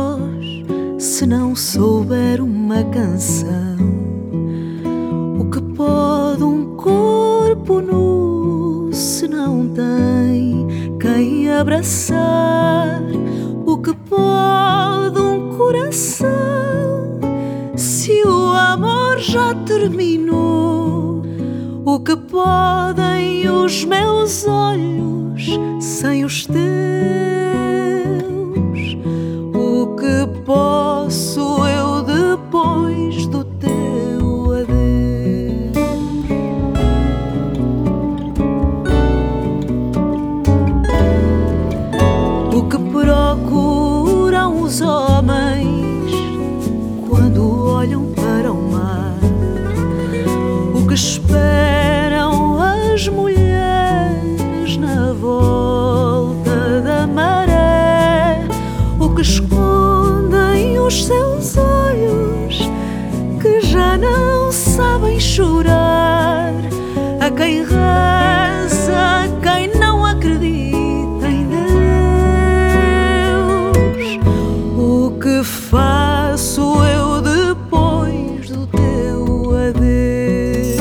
voz se não souber uma canção? O que pode um corpo nu se não tem quem abraçar? O que pode um coração se o amor já terminou? O que podem os meus olhos sem os teus? O que posso eu depois do teu adeus? O que procuram os homens quando olham para o mar? O que esperam as mulheres na volta da maré? O que escondem os seus olhos que já não sabem chorar? A quem reza, a quem não acredita em Deus? O que faço eu depois do teu adeus?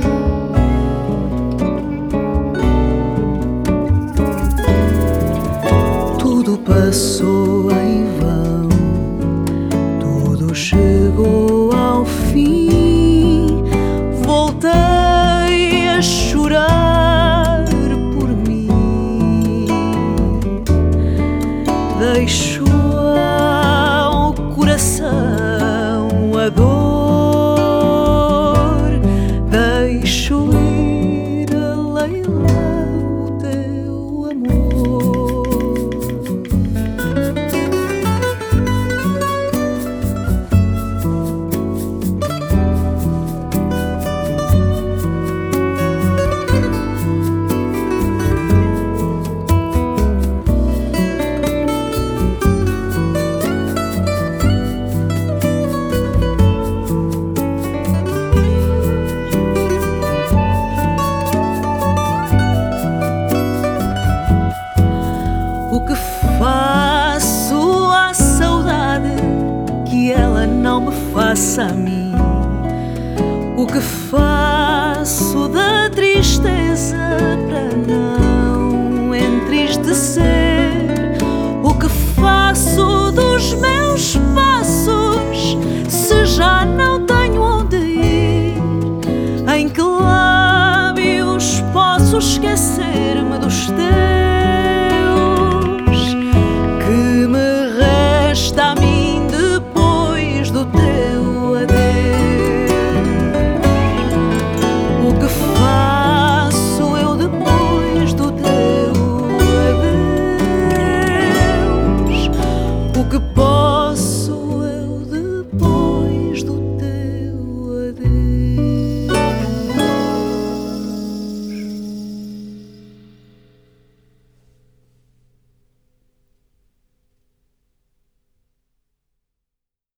Tudo passou em vão, tudo chegou ao fim. Voltei a chorar por mim. Deixo ao coração a dor, deixo ir a leilar o teu amor. O que faço à saudade que ela não me faça a mim? O que faço da tristeza para não entristecer? O que faço dos meus passos se já não tenho onde ir? Em que lábios posso esquecer